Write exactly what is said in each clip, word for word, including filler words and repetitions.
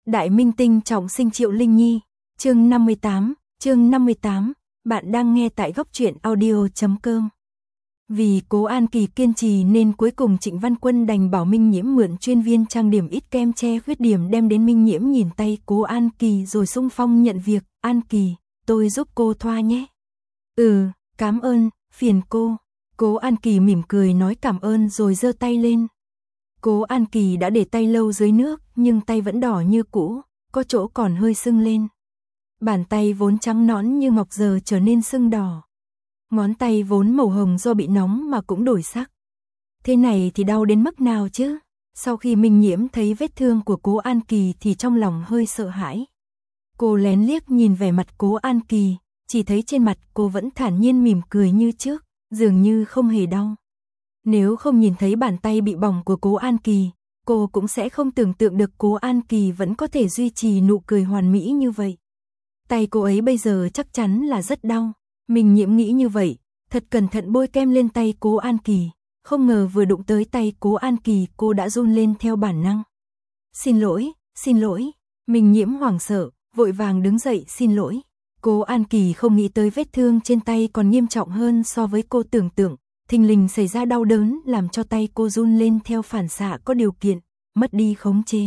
Đại minh tinh trọng sinh Triệu Linh Nhi, chương năm mươi tám, chương năm mươi tám, bạn đang nghe tại góc truyện audio chấm com. Vì Cố An Kỳ kiên trì nên cuối cùng Trịnh Văn Quân đành bảo Minh Nhiễm mượn chuyên viên trang điểm ít kem che khuyết điểm đem đến. Minh Nhiễm nhìn tay Cố An Kỳ rồi xung phong nhận việc. An Kỳ, tôi giúp cô thoa nhé. Ừ, cảm ơn, phiền cô. Cố An Kỳ mỉm cười nói cảm ơn rồi giơ tay lên. Cố An Kỳ đã để tay lâu dưới nước nhưng tay vẫn đỏ như cũ, có chỗ còn hơi sưng lên. Bàn tay vốn trắng nõn như ngọc giờ trở nên sưng đỏ. Ngón tay vốn màu hồng do bị nóng mà cũng đổi sắc. Thế này thì đau đến mức nào chứ? Sau khi Minh Nhiễm thấy vết thương của Cố An Kỳ thì trong lòng hơi sợ hãi. Cô lén liếc nhìn vẻ mặt Cố An Kỳ, chỉ thấy trên mặt cô vẫn thản nhiên mỉm cười như trước, dường như không hề đau. Nếu không nhìn thấy bàn tay bị bỏng của Cố An Kỳ, cô cũng sẽ không tưởng tượng được Cố An Kỳ vẫn có thể duy trì nụ cười hoàn mỹ như vậy. Tay cô ấy bây giờ chắc chắn là rất đau. Minh Nhiễm nghĩ như vậy, thật cẩn thận bôi kem lên tay Cố An Kỳ, không ngờ vừa đụng tới tay Cố An Kỳ cô đã run lên theo bản năng. Xin lỗi, xin lỗi. Minh Nhiễm hoảng sợ, vội vàng đứng dậy xin lỗi. Cố An Kỳ không nghĩ tới vết thương trên tay còn nghiêm trọng hơn so với cô tưởng tượng. Thình lình xảy ra đau đớn làm cho tay cô run lên theo phản xạ có điều kiện, mất đi khống chế.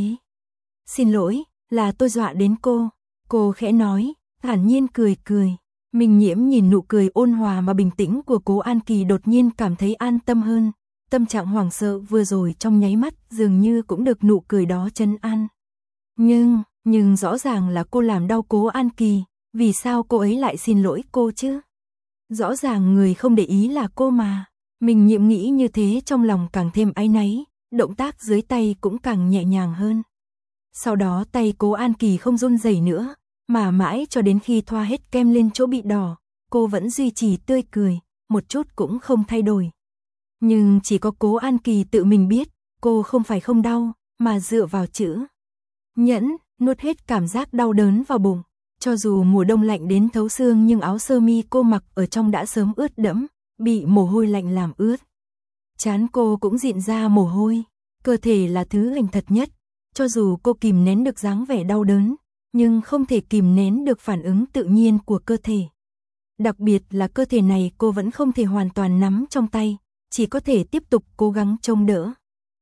Xin lỗi, là tôi dọa đến cô. Cô khẽ nói, thản nhiên cười cười. Minh Nhiễm nhìn nụ cười ôn hòa mà bình tĩnh của Cố An Kỳ đột nhiên cảm thấy an tâm hơn. Tâm trạng hoảng sợ vừa rồi trong nháy mắt dường như cũng được nụ cười đó trấn an. Nhưng, nhưng rõ ràng là cô làm đau Cố An Kỳ, vì sao cô ấy lại xin lỗi cô chứ? Rõ ràng người không để ý là cô mà. Minh Nhiễm nghĩ như thế trong lòng càng thêm áy náy, động tác dưới tay cũng càng nhẹ nhàng hơn. Sau đó tay Cố An Kỳ không run rẩy nữa, mà mãi cho đến khi thoa hết kem lên chỗ bị đỏ, cô vẫn duy trì tươi cười, một chút cũng không thay đổi. Nhưng chỉ có Cố An Kỳ tự mình biết, cô không phải không đau, mà dựa vào chữ nhẫn, nuốt hết cảm giác đau đớn vào bụng. Cho dù mùa đông lạnh đến thấu xương nhưng áo sơ mi cô mặc ở trong đã sớm ướt đẫm, bị mồ hôi lạnh làm ướt. Trán cô cũng dịn ra mồ hôi, cơ thể là thứ hành thật nhất, cho dù cô kìm nén được dáng vẻ đau đớn, nhưng không thể kìm nén được phản ứng tự nhiên của cơ thể. Đặc biệt là cơ thể này cô vẫn không thể hoàn toàn nắm trong tay, chỉ có thể tiếp tục cố gắng trông đỡ.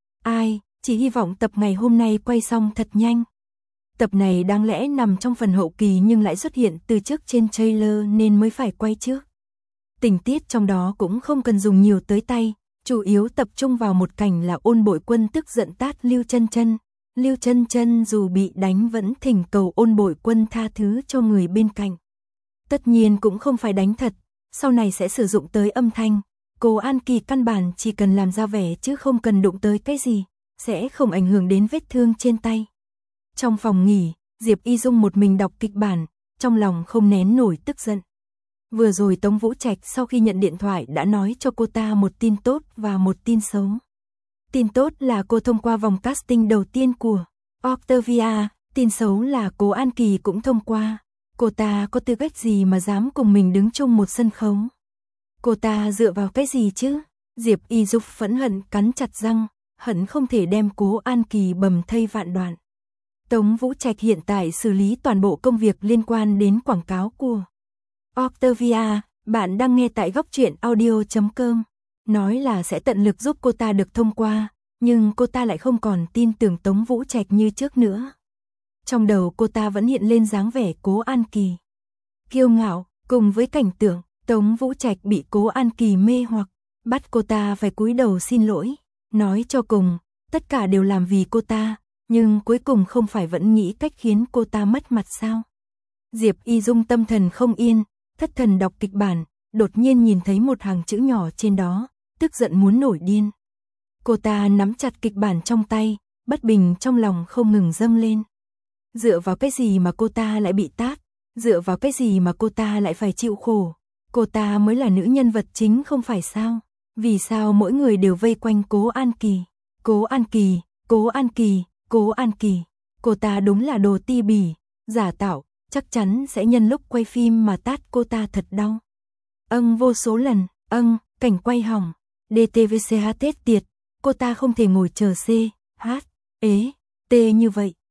Ai, chỉ hy vọng tập ngày hôm nay quay xong thật nhanh. Tập này đáng lẽ nằm trong phần hậu kỳ nhưng lại xuất hiện từ trước trên trailer nên mới phải quay trước. Tình tiết trong đó cũng không cần dùng nhiều tới tay, chủ yếu tập trung vào một cảnh là Ôn Bội Quân tức giận tát Lưu Chân Chân. Lưu Chân Chân dù bị đánh vẫn thỉnh cầu Ôn Bội Quân tha thứ cho người bên cạnh. Tất nhiên cũng không phải đánh thật, sau này sẽ sử dụng tới âm thanh. Cố An Kỳ căn bản chỉ cần làm ra vẻ chứ không cần đụng tới cái gì, sẽ không ảnh hưởng đến vết thương trên tay. Trong phòng nghỉ, Diệp Y Dung một mình đọc kịch bản, trong lòng không nén nổi tức giận. Vừa rồi Tống Vũ Trạch sau khi nhận điện thoại đã nói cho cô ta một tin tốt và một tin xấu. Tin tốt là cô thông qua vòng casting đầu tiên của Octavia, tin xấu là Cố An Kỳ cũng thông qua. Cô ta có tư cách gì mà dám cùng mình đứng chung một sân khấu? Cô ta dựa vào cái gì chứ? Diệp Y Dung phẫn hận cắn chặt răng, hận không thể đem Cố An Kỳ bầm thây vạn đoạn. Tống Vũ Trạch hiện tại xử lý toàn bộ công việc liên quan đến quảng cáo của Octavia, bạn đang nghe tại góc truyện audio chấm com. Nói là sẽ tận lực giúp cô ta được thông qua, nhưng cô ta lại không còn tin tưởng Tống Vũ Trạch như trước nữa. Trong đầu cô ta vẫn hiện lên dáng vẻ Cố An Kỳ kiêu ngạo, cùng với cảnh tượng Tống Vũ Trạch bị Cố An Kỳ mê hoặc, bắt cô ta phải cúi đầu xin lỗi. Nói cho cùng, tất cả đều làm vì cô ta, nhưng cuối cùng không phải vẫn nghĩ cách khiến cô ta mất mặt sao? Diệp Y Dung tâm thần không yên, thất thần đọc kịch bản, đột nhiên nhìn thấy một hàng chữ nhỏ trên đó, tức giận muốn nổi điên. Cô ta nắm chặt kịch bản trong tay, bất bình trong lòng không ngừng dâng lên. Dựa vào cái gì mà cô ta lại bị tát? Dựa vào cái gì mà cô ta lại phải chịu khổ? Cô ta mới là nữ nhân vật chính không phải sao? Vì sao mỗi người đều vây quanh Cố An Kỳ? Cố An Kỳ, Cố An Kỳ, Cố An Kỳ. Cô ta đúng là đồ ti bỉ, giả tạo, chắc chắn sẽ nhân lúc quay phim mà tát cô ta thật đau. Âng vô số lần, âng, cảnh quay hỏng, đê tê vê xê hát tiệt, cô ta không thể ngồi chờ C, H, ế, T như vậy.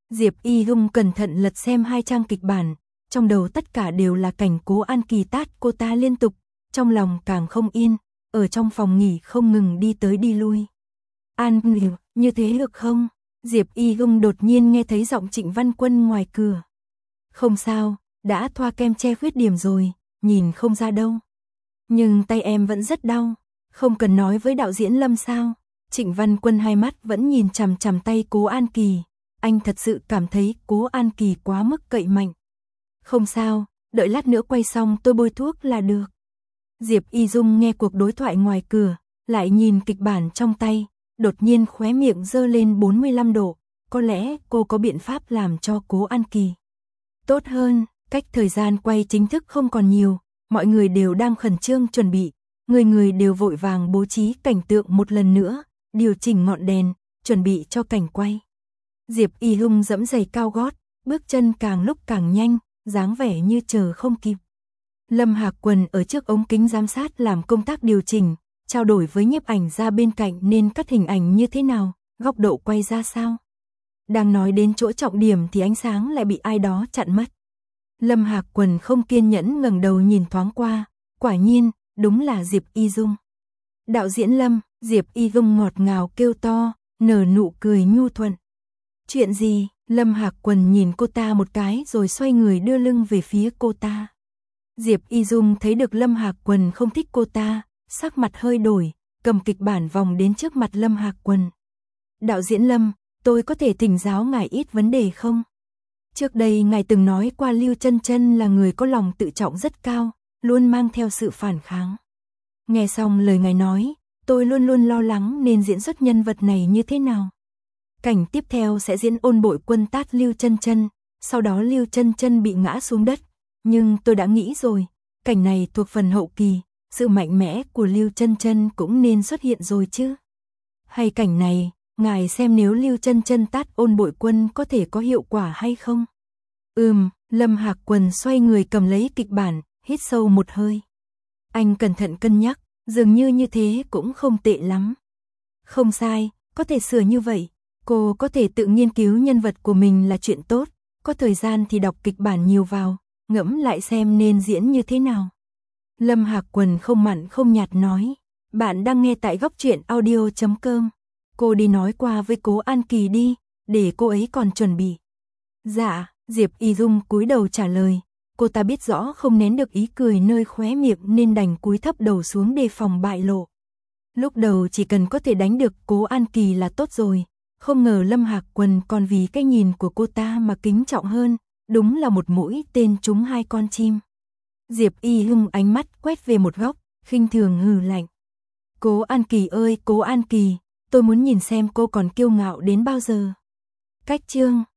Diệp Y Dung cẩn thận lật xem hai trang kịch bản, trong đầu tất cả đều là cảnh Cố An Kỳ tát cô ta liên tục, trong lòng càng không yên, ở trong phòng nghỉ không ngừng đi tới đi lui. An, như thế được không? Diệp Y Dung đột nhiên nghe thấy giọng Trịnh Văn Quân ngoài cửa. Không sao, đã thoa kem che khuyết điểm rồi, nhìn không ra đâu. Nhưng tay em vẫn rất đau, không cần nói với đạo diễn Lâm sao? Trịnh Văn Quân hai mắt vẫn nhìn chằm chằm tay Cố An Kỳ, anh thật sự cảm thấy Cố An Kỳ quá mức cậy mạnh. Không sao, đợi lát nữa quay xong tôi bôi thuốc là được. Diệp Y Dung nghe cuộc đối thoại ngoài cửa, lại nhìn kịch bản trong tay, đột nhiên khóe miệng giơ lên bốn mươi lăm độ, có lẽ cô có biện pháp làm cho Cố An Kỳ tốt hơn. Cách thời gian quay chính thức không còn nhiều, mọi người đều đang khẩn trương chuẩn bị, người người đều vội vàng bố trí cảnh tượng một lần nữa, điều chỉnh ngọn đèn, chuẩn bị cho cảnh quay. Diệp Y Dung dẫm giày cao gót, bước chân càng lúc càng nhanh, dáng vẻ như chờ không kịp. Lâm Hạc Quần ở trước ống kính giám sát làm công tác điều chỉnh, trao đổi với nhiếp ảnh ra bên cạnh nên cắt hình ảnh như thế nào, góc độ quay ra sao. Đang nói đến chỗ trọng điểm thì ánh sáng lại bị ai đó chặn mất. Lâm Hạc Quần không kiên nhẫn ngẩng đầu nhìn thoáng qua, quả nhiên, đúng là Diệp Y Dung. Đạo diễn Lâm, Diệp Y Dung ngọt ngào kêu to, nở nụ cười nhu thuận. Chuyện gì? Lâm Hạc Quần nhìn cô ta một cái rồi xoay người đưa lưng về phía cô ta. Diệp Y Dung thấy được Lâm Hạc Quần không thích cô ta, sắc mặt hơi đổi, cầm kịch bản vòng đến trước mặt Lâm Hạc Quần. Đạo diễn Lâm, tôi có thể thỉnh giáo ngài ít vấn đề không? Trước đây ngài từng nói qua Lưu Chân Chân là người có lòng tự trọng rất cao, luôn mang theo sự phản kháng. Nghe xong lời ngài nói, tôi luôn luôn lo lắng nên diễn xuất nhân vật này như thế nào. Cảnh tiếp theo sẽ diễn Ôn Bội Quân tát Lưu Chân Chân, sau đó Lưu Chân Chân bị ngã xuống đất, nhưng tôi đã nghĩ rồi, cảnh này thuộc phần hậu kỳ, sự mạnh mẽ của Lưu Chân Chân cũng nên xuất hiện rồi chứ. Hay cảnh này, ngài xem nếu Lưu Chân Chân tát Ôn Bội Quân có thể có hiệu quả hay không? Ừm, Lâm Hạc Quần xoay người cầm lấy kịch bản, hít sâu một hơi. Anh cẩn thận cân nhắc, dường như như thế cũng không tệ lắm. Không sai, có thể sửa như vậy, cô có thể tự nghiên cứu nhân vật của mình là chuyện tốt, có thời gian thì đọc kịch bản nhiều vào, ngẫm lại xem nên diễn như thế nào. Lâm Hạc Quần không mặn không nhạt nói, bạn đang nghe tại góc truyện audio chấm com. Cô đi nói qua với Cố An Kỳ đi, để cô ấy còn chuẩn bị. Dạ, Diệp Y Dung cúi đầu trả lời, cô ta biết rõ không nén được ý cười nơi khóe miệng nên đành cúi thấp đầu xuống đề phòng bại lộ. Lúc đầu chỉ cần có thể đánh được Cố An Kỳ là tốt rồi, không ngờ Lâm Hạc Quần còn vì cái nhìn của cô ta mà kính trọng hơn, đúng là một mũi tên trúng hai con chim. Diệp Y Dung ánh mắt quét về một góc, khinh thường hừ lạnh. Cố An Kỳ ơi Cố An Kỳ, tôi muốn nhìn xem cô còn kiêu ngạo đến bao giờ. Cách chương